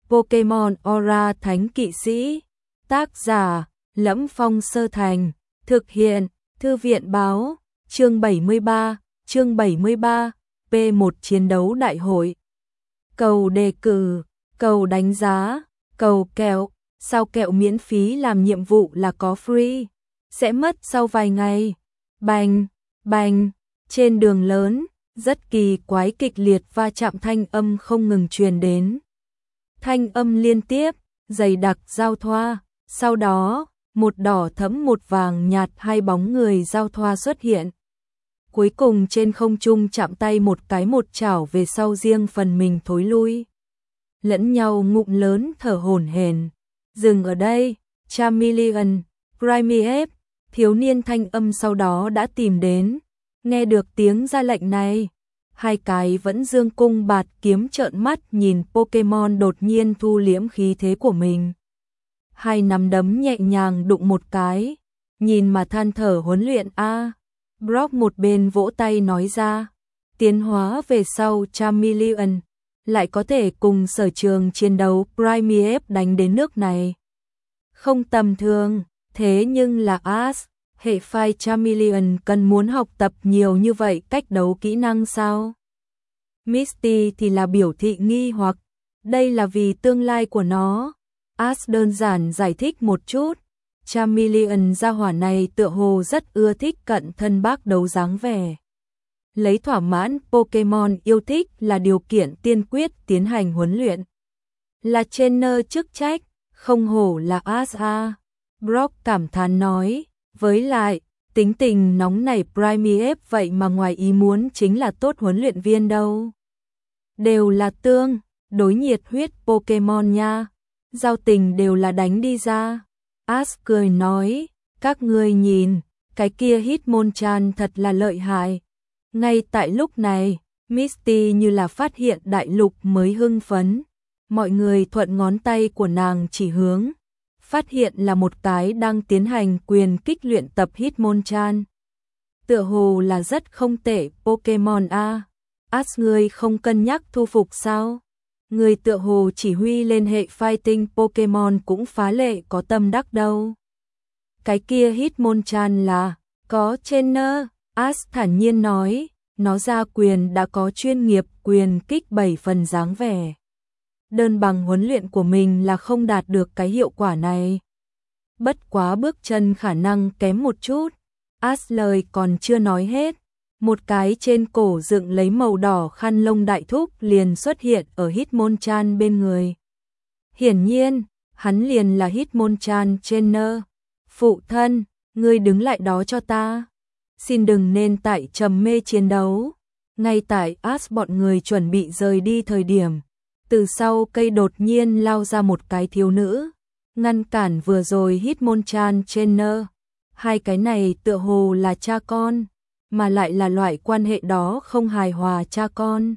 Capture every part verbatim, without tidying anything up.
Pokemon Aura Thánh Kỵ Sĩ. Tác giả: Lẫm Phong Sơ Thành. Thực hiện: Thư viện Báo. Chương bảy mươi ba. Chương bảy mươi ba. P một Chiến đấu đại hội. Cầu đề cử, cầu đánh giá, cầu kẹo. Sao kẹo miễn phí làm nhiệm vụ là có free, sẽ mất sau vài ngày. Bành, bành, trên đường lớn, rất kỳ quái kịch liệt va chạm thanh âm không ngừng truyền đến. Thanh âm liên tiếp, dày đặc giao thoa, sau đó, một đỏ thẫm một vàng nhạt hai bóng người giao thoa xuất hiện. Cuối cùng trên không trung chạm tay một cái một chảo về sau riêng phần mình thối lui. Lẫn nhau ngụm lớn thở hổn hển. Dừng ở đây, Charmeleon, Primeape, thiếu niên thanh âm sau đó đã tìm đến. Nghe được tiếng ra lệnh này, hai cái vẫn dương cung bạt kiếm trợn mắt nhìn Pokemon đột nhiên thu liễm khí thế của mình. Hai nắm đấm nhẹ nhàng đụng một cái, nhìn mà than thở huấn luyện a. Brock một bên vỗ tay nói ra, tiến hóa về sau Charmeleon lại có thể cùng sở trường chiến đấu Primeape đánh đến nước này. Không tầm thường, thế nhưng là Ash, hệ phái Charmeleon cần muốn học tập nhiều như vậy cách đấu kỹ năng sao? Misty thì là biểu thị nghi hoặc, đây là vì tương lai của nó. Ash đơn giản giải thích một chút, Charmeleon gia hỏa này tựa hồ rất ưa thích cận thân bác đấu dáng vẻ. Lấy thỏa mãn Pokemon yêu thích là điều kiện tiên quyết tiến hành huấn luyện. Là trainer chức trách, không hổ là Ash a. Brock cảm thán nói, với lại, tính tình nóng nảy Primeape vậy mà ngoài ý muốn chính là tốt huấn luyện viên đâu. Đều là tương, đối nhiệt huyết Pokemon nha, giao tình đều là đánh đi ra. Ash cười nói, các ngươi nhìn, cái kia Hitmonchan thật là lợi hại. Ngay tại lúc này, Misty như là phát hiện đại lục mới hưng phấn. Mọi người thuận ngón tay của nàng chỉ hướng, phát hiện là một cái đang tiến hành quyền kích luyện tập Hitmonchan. Tựa hồ là rất không tệ Pokemon a. Ash ngươi không cân nhắc thu phục sao? Người tựa hồ chỉ huy lên hệ fighting Pokemon cũng phá lệ có tâm đắc đâu. Cái kia Hitmonchan là có trainer. Ash thản nhiên nói, nó ra quyền đã có chuyên nghiệp quyền kích bảy phần dáng vẻ. Đơn bằng huấn luyện của mình là không đạt được cái hiệu quả này. Bất quá bước chân khả năng kém một chút. Ash lời còn chưa nói hết. Một cái trên cổ dựng lấy màu đỏ khăn lông đại thúc liền xuất hiện ở Hitmonchan bên người. Hiển nhiên, hắn liền là Hitmonchan trainer. Phụ thân, ngươi đứng lại đó cho ta. Xin đừng nên tại trầm mê chiến đấu. Ngay tại Ash bọn người chuẩn bị rời đi thời điểm, từ sau cây đột nhiên lao ra một cái thiếu nữ, ngăn cản vừa rồi Hitmonchan trainer. Hai cái này tựa hồ là cha con, mà lại là loại quan hệ đó không hài hòa cha con.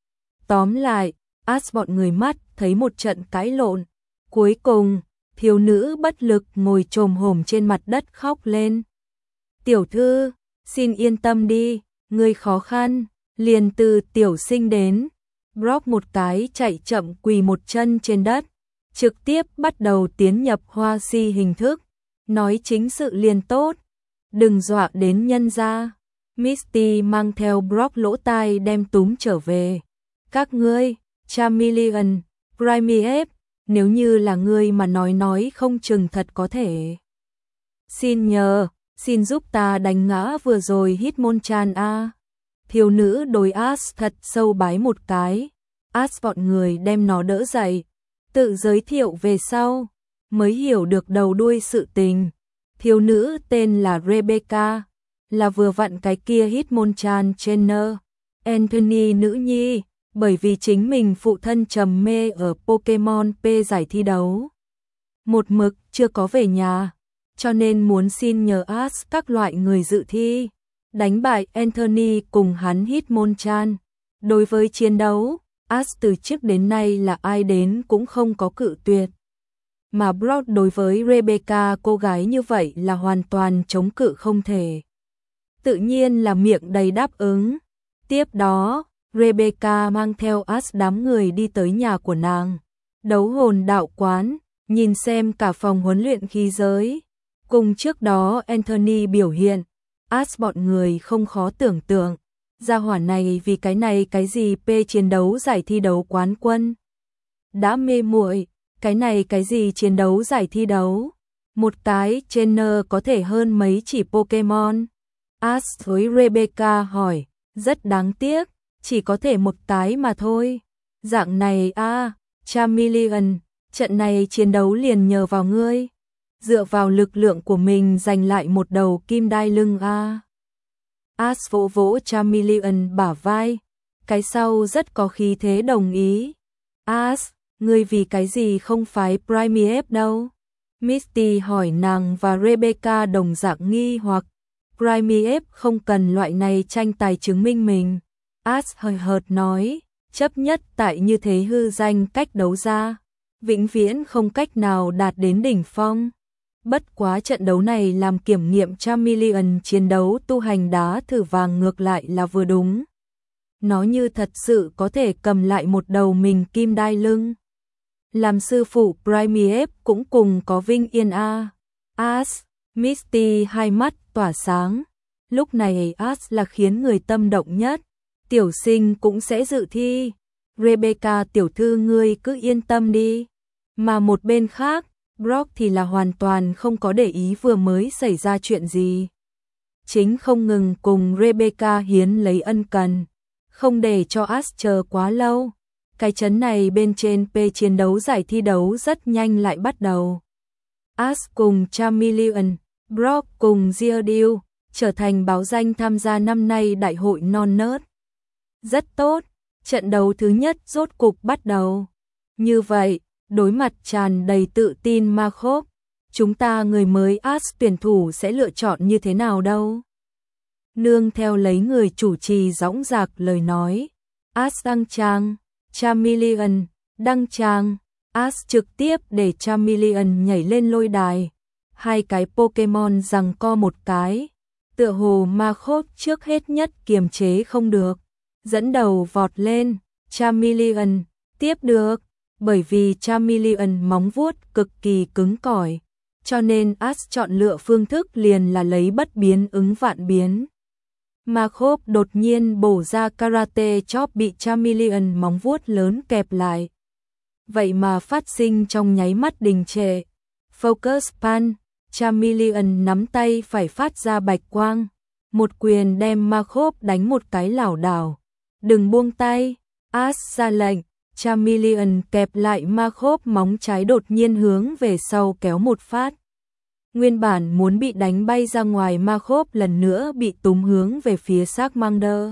Tóm lại, Ash bọn người mắt thấy một trận cãi lộn. Cuối cùng, thiếu nữ bất lực ngồi chồm hổm trên mặt đất khóc lên. Tiểu thư, xin yên tâm đi, ngươi khó khăn, liền từ tiểu sinh đến. Brock một cái chạy chậm quỳ một chân trên đất, trực tiếp bắt đầu tiến nhập hoa si hình thức, nói chính sự liền tốt, đừng dọa đến nhân gia. Misty mang theo Brock lỗ tai đem túm trở về. Các ngươi, Charmeleon, Primeape, nếu như là ngươi mà nói nói không chừng thật có thể. Xin nhờ, xin giúp ta đánh ngã vừa rồi Hitmonchan a. Thiếu nữ đối Ash thật sâu bái một cái. Ash bọn người đem nó đỡ dậy, tự giới thiệu về sau, mới hiểu được đầu đuôi sự tình. Thiếu nữ tên là Rebecca, là vừa vặn cái kia Hitmonchan trainer, Anthony nữ nhi, bởi vì chính mình phụ thân trầm mê ở Pokemon P giải thi đấu. Một mực chưa có về nhà, cho nên muốn xin nhờ Ash các loại người dự thi, đánh bại Anthony cùng hắn Hitmonchan. Đối với chiến đấu, Ash từ trước đến nay là ai đến cũng không có cự tuyệt. Mà Brock đối với Rebecca cô gái như vậy là hoàn toàn chống cự không thể. Tự nhiên là miệng đầy đáp ứng. Tiếp đó, Rebecca mang theo Ash đám người đi tới nhà của nàng. Đấu hồn đạo quán, nhìn xem cả phòng huấn luyện khí giới. Cùng trước đó Anthony biểu hiện, Ash bọn người không khó tưởng tượng. Gia hỏa này vì cái này cái gì P chiến đấu giải thi đấu quán quân. Đã mê muội, cái này cái gì chiến đấu giải thi đấu. Một cái trainer có thể hơn mấy chỉ Pokemon. Ash với Rebecca hỏi, rất đáng tiếc, chỉ có thể một cái mà thôi. Dạng này a, à, Charmeleon, trận này chiến đấu liền nhờ vào ngươi. Dựa vào lực lượng của mình giành lại một đầu kim đai lưng a. À. Ash vỗ vỗ Charmeleon bả vai, cái sau rất có khí thế đồng ý. Ash, ngươi vì cái gì không phái Primeape đâu? Misty hỏi nàng và Rebecca đồng dạng nghi hoặc. Primeape không cần loại này tranh tài chứng minh mình. Ash hơi hợt nói, chấp nhất tại như thế hư danh cách đấu ra, vĩnh viễn không cách nào đạt đến đỉnh phong. Bất quá trận đấu này làm kiểm nghiệm Charmeleon chiến đấu tu hành đá thử vàng ngược lại là vừa đúng. Nó như thật sự có thể cầm lại một đầu mình kim đai lưng. Làm sư phụ Primeape cũng cùng có vinh yên a. Ash, Misty hai mắt tỏa sáng. Lúc này Ash là khiến người tâm động nhất. Tiểu sinh cũng sẽ dự thi. Rebecca tiểu thư ngươi cứ yên tâm đi. Mà một bên khác, Brock thì là hoàn toàn không có để ý vừa mới xảy ra chuyện gì. Chính không ngừng cùng Rebecca hiến lấy ân cần, không để cho Ash chờ quá lâu. Cái chấn này bên trên P chiến đấu giải thi đấu rất nhanh lại bắt đầu. Ash cùng Charmeleon, Brock cùng Geodude trở thành báo danh tham gia năm nay đại hội non nớt. Rất tốt, trận đấu thứ nhất rốt cục bắt đầu. Như vậy, đối mặt tràn đầy tự tin Markov, chúng ta người mới Ash tuyển thủ sẽ lựa chọn như thế nào đâu? Nương theo lấy người chủ trì dõng dạc lời nói, Ash đăng trang, Charmeleon đăng trang, Ash trực tiếp để Charmeleon nhảy lên lôi đài. Hai cái Pokemon giằng co một cái, tựa hồ Markov trước hết nhất kiềm chế không được, dẫn đầu vọt lên, Charmeleon tiếp được. Bởi vì Charmeleon móng vuốt cực kỳ cứng cỏi, cho nên Ash chọn lựa phương thức liền là lấy bất biến ứng vạn biến. Markov đột nhiên bổ ra Karate Chop bị Charmeleon móng vuốt lớn kẹp lại. Vậy mà phát sinh trong nháy mắt đình trệ. Focus Punch, Charmeleon nắm tay phải phát ra bạch quang. Một quyền đem Markov đánh một cái lảo đảo. Đừng buông tay, Ash ra lệnh. Charmeleon kẹp lại Markov móng trái đột nhiên hướng về sau kéo một phát. Nguyên bản muốn bị đánh bay ra ngoài Markov lần nữa bị túm hướng về phía Charmander.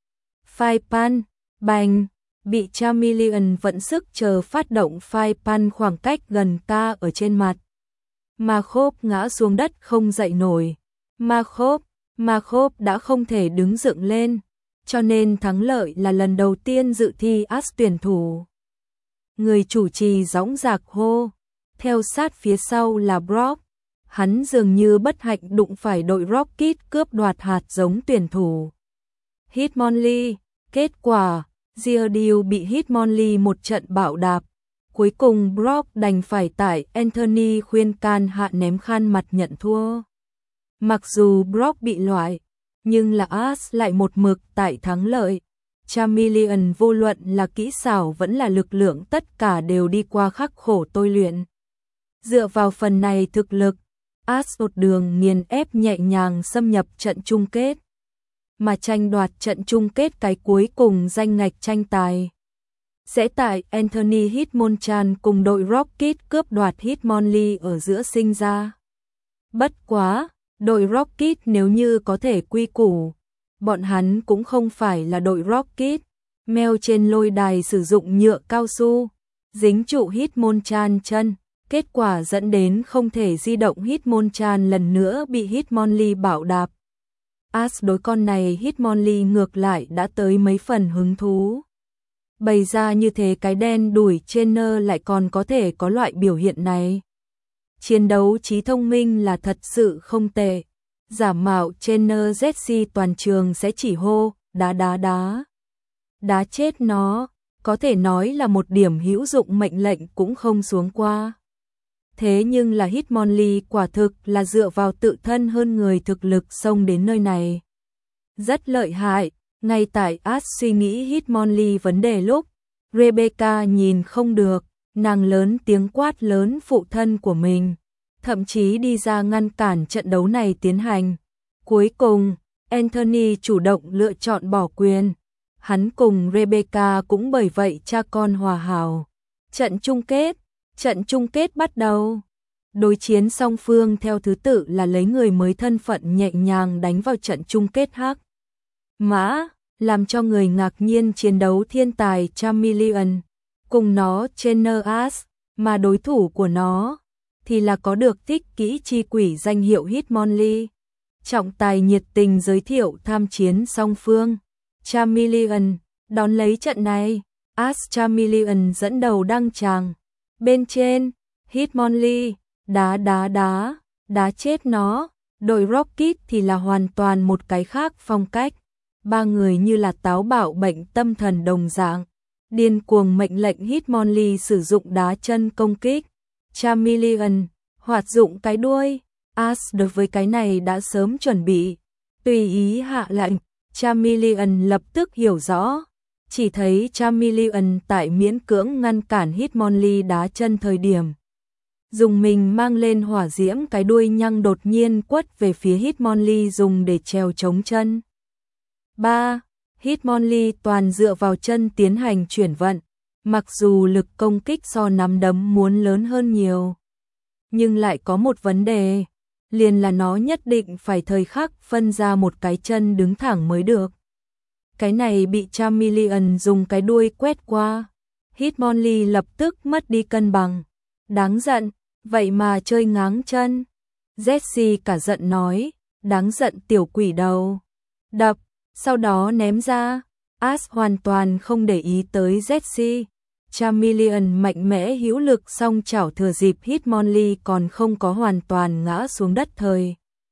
Fire Punch, bành, bị Charmeleon vận sức chờ phát động Fire Punch khoảng cách gần ca ở trên mặt. Markov ngã xuống đất không dậy nổi. Markov, Markov đã không thể đứng dựng lên. Cho nên thắng lợi là lần đầu tiên dự thi Ash tuyển thủ. Người chủ trì dõng dạc hô, theo sát phía sau là Brock. Hắn dường như bất hạnh đụng phải đội Rocket cướp đoạt hạt giống tuyển thủ. Hitmonlee, kết quả, Geodude bị Hitmonlee một trận bạo đạp. Cuối cùng Brock đành phải tại Anthony khuyên can hạ ném khăn mặt nhận thua. Mặc dù Brock bị loại, nhưng là Ash lại một mực tại thắng lợi. Charmeleon vô luận là kỹ xảo vẫn là lực lượng tất cả đều đi qua khắc khổ tôi luyện. Dựa vào phần này thực lực, Ash một đường nghiền ép nhẹ nhàng xâm nhập trận chung kết. Mà tranh đoạt trận chung kết cái cuối cùng danh ngạch tranh tài sẽ tại Anthony Hitmonchan cùng đội Rocket cướp đoạt Hitmonlee ở giữa sinh ra. Bất quá, đội Rocket nếu như có thể quy củ, bọn hắn cũng không phải là đội Rocket. Mèo trên lôi đài sử dụng nhựa cao su, dính trụ Hitmonchan chân, kết quả dẫn đến không thể di động. Hitmonchan lần nữa bị Hitmonlee bạo đạp. Ash đối con này Hitmonlee ngược lại đã tới mấy phần hứng thú. Bày ra như thế cái đen đủi trainer lại còn có thể có loại biểu hiện này. Chiến đấu trí thông minh là thật sự không tệ. Giả mạo trainer Jesse toàn trường sẽ chỉ hô, đá đá đá. Đá chết nó, có thể nói là một điểm hữu dụng mệnh lệnh cũng không xuống qua. Thế nhưng là Hitmonlee quả thực là dựa vào tự thân hơn người thực lực xông đến nơi này. Rất lợi hại, ngay tại Ash suy nghĩ Hitmonlee vấn đề lúc, Rebecca nhìn không được, nàng lớn tiếng quát lớn phụ thân của mình, thậm chí đi ra ngăn cản trận đấu này tiến hành. Cuối cùng, Anthony chủ động lựa chọn bỏ quyền. Hắn cùng Rebecca cũng bởi vậy cha con hòa hảo. Trận chung kết, trận chung kết bắt đầu. Đối chiến song phương theo thứ tự là lấy người mới thân phận nhẹ nhàng đánh vào trận chung kết hắc mã, làm cho người ngạc nhiên chiến đấu thiên tài Charmeleon, cùng nó Trainer Ash, mà đối thủ của nó thì là có được thích kỹ chi quỷ danh hiệu Hitmonlee. Trọng tài nhiệt tình giới thiệu tham chiến song phương. Charmeleon đón lấy trận này, Ash Charmeleon dẫn đầu đăng tràng. Bên trên, Hitmonlee đá đá đá, đá chết nó. Đội Rocket thì là hoàn toàn một cái khác phong cách. Ba người như là táo bạo bệnh tâm thần đồng dạng, điên cuồng mệnh lệnh Hitmonlee sử dụng đá chân công kích. Charmeleon hoạt dụng cái đuôi. Ash đối với cái này đã sớm chuẩn bị, tùy ý hạ lệnh. Charmeleon lập tức hiểu rõ, chỉ thấy Charmeleon tại miễn cưỡng ngăn cản Hitmonlee đá chân thời điểm, dùng mình mang lên hỏa diễm cái đuôi nhăng đột nhiên quất về phía Hitmonlee dùng để treo chống chân. ba. Hitmonlee toàn dựa vào chân tiến hành chuyển vận, mặc dù lực công kích so nắm đấm muốn lớn hơn nhiều, nhưng lại có một vấn đề, liền là nó nhất định phải thời khắc phân ra một cái chân đứng thẳng mới được. Cái này bị Charmeleon dùng cái đuôi quét qua, Hitmonlee lập tức mất đi cân bằng. Đáng giận, vậy mà chơi ngáng chân. Jessie cả giận nói, đáng giận tiểu quỷ đầu. Đập, sau đó ném ra. Ash hoàn toàn không để ý tới Jessie. Charmeleon mạnh mẽ hữu lực song chảo thừa dịp Hitmonlee còn không có hoàn toàn ngã xuống đất thời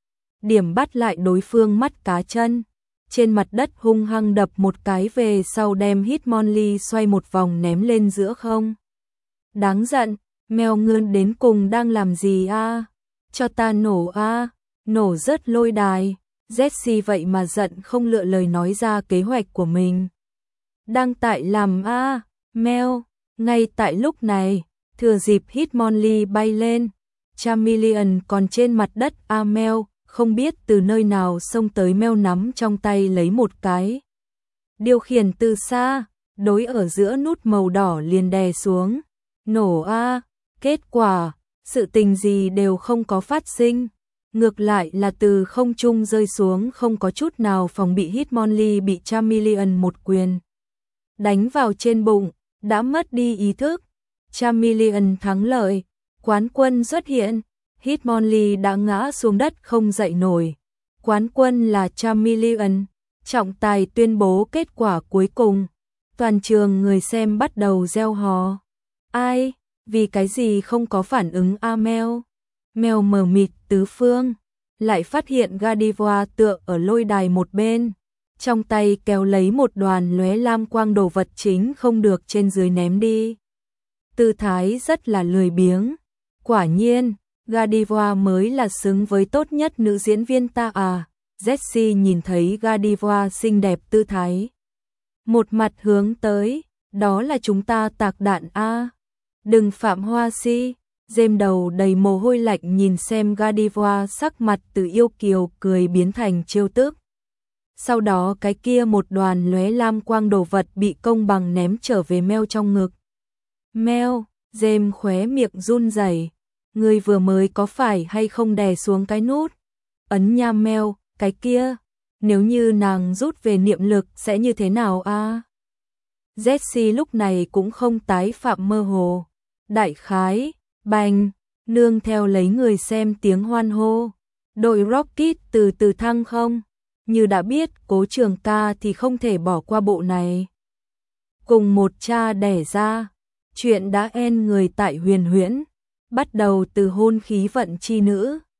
điểm bắt lại đối phương mắt cá chân. Trên mặt đất hung hăng đập một cái về sau đem Hitmonlee xoay một vòng ném lên giữa không. Đáng giận, mèo ngươn đến cùng đang làm gì a? À? Cho ta nổ a, à? Nổ rớt lôi đài. Jessie vậy mà giận không lựa lời nói ra kế hoạch của mình. Đang tại làm a, à? Mèo. Ngay tại lúc này, thừa dịp Hitmonlee bay lên, Charmeleon còn trên mặt đất a mèo, không biết từ nơi nào xông tới mèo nắm trong tay lấy một cái điều khiển từ xa, đối ở giữa nút màu đỏ liền đè xuống. Nổ a, kết quả, sự tình gì đều không có phát sinh, ngược lại là từ không trung rơi xuống không có chút nào phòng bị. Hitmonlee bị Charmeleon một quyền đánh vào trên bụng, đã mất đi ý thức. Charmeleon thắng lợi, quán quân xuất hiện. Hitmonlee đã ngã xuống đất không dậy nổi. Quán quân là Charmeleon. Trọng tài tuyên bố kết quả cuối cùng. Toàn trường người xem bắt đầu reo hò. Ai? Vì cái gì không có phản ứng a mèo? Mèo mờ mịt tứ phương, lại phát hiện Gardevoir tựa ở lôi đài một bên, trong tay kéo lấy một đoàn lóe lam quang đồ vật chính không được trên dưới ném đi. Tư thái rất là lười biếng. Quả nhiên, Gardevoir mới là xứng với tốt nhất nữ diễn viên ta à. Jessie nhìn thấy Gardevoir xinh đẹp tư thái, một mặt hướng tới, đó là chúng ta tạc đạn a. Đừng phạm hoa si. Dêm đầu đầy mồ hôi lạnh nhìn xem Gardevoir sắc mặt từ yêu kiều cười biến thành trêu tức. Sau đó cái kia một đoàn lóe lam quang đồ vật bị công bằng ném trở về mèo trong ngực. Mèo, Dêm khóe miệng run rẩy. Người vừa mới có phải hay không đè xuống cái nút ấn nha mèo, cái kia, nếu như nàng rút về niệm lực sẽ như thế nào a? À? Jessie lúc này cũng không tái phạm mơ hồ. Đại khái, bành, nương theo lấy người xem tiếng hoan hô. Đội Rocket từ từ thăng không? Như đã biết Cố Trường Ca thì không thể bỏ qua bộ này. Cùng một cha đẻ ra, chuyện đã en người tại Huyền Huyễn, bắt đầu từ hôn khí vận chi nữ.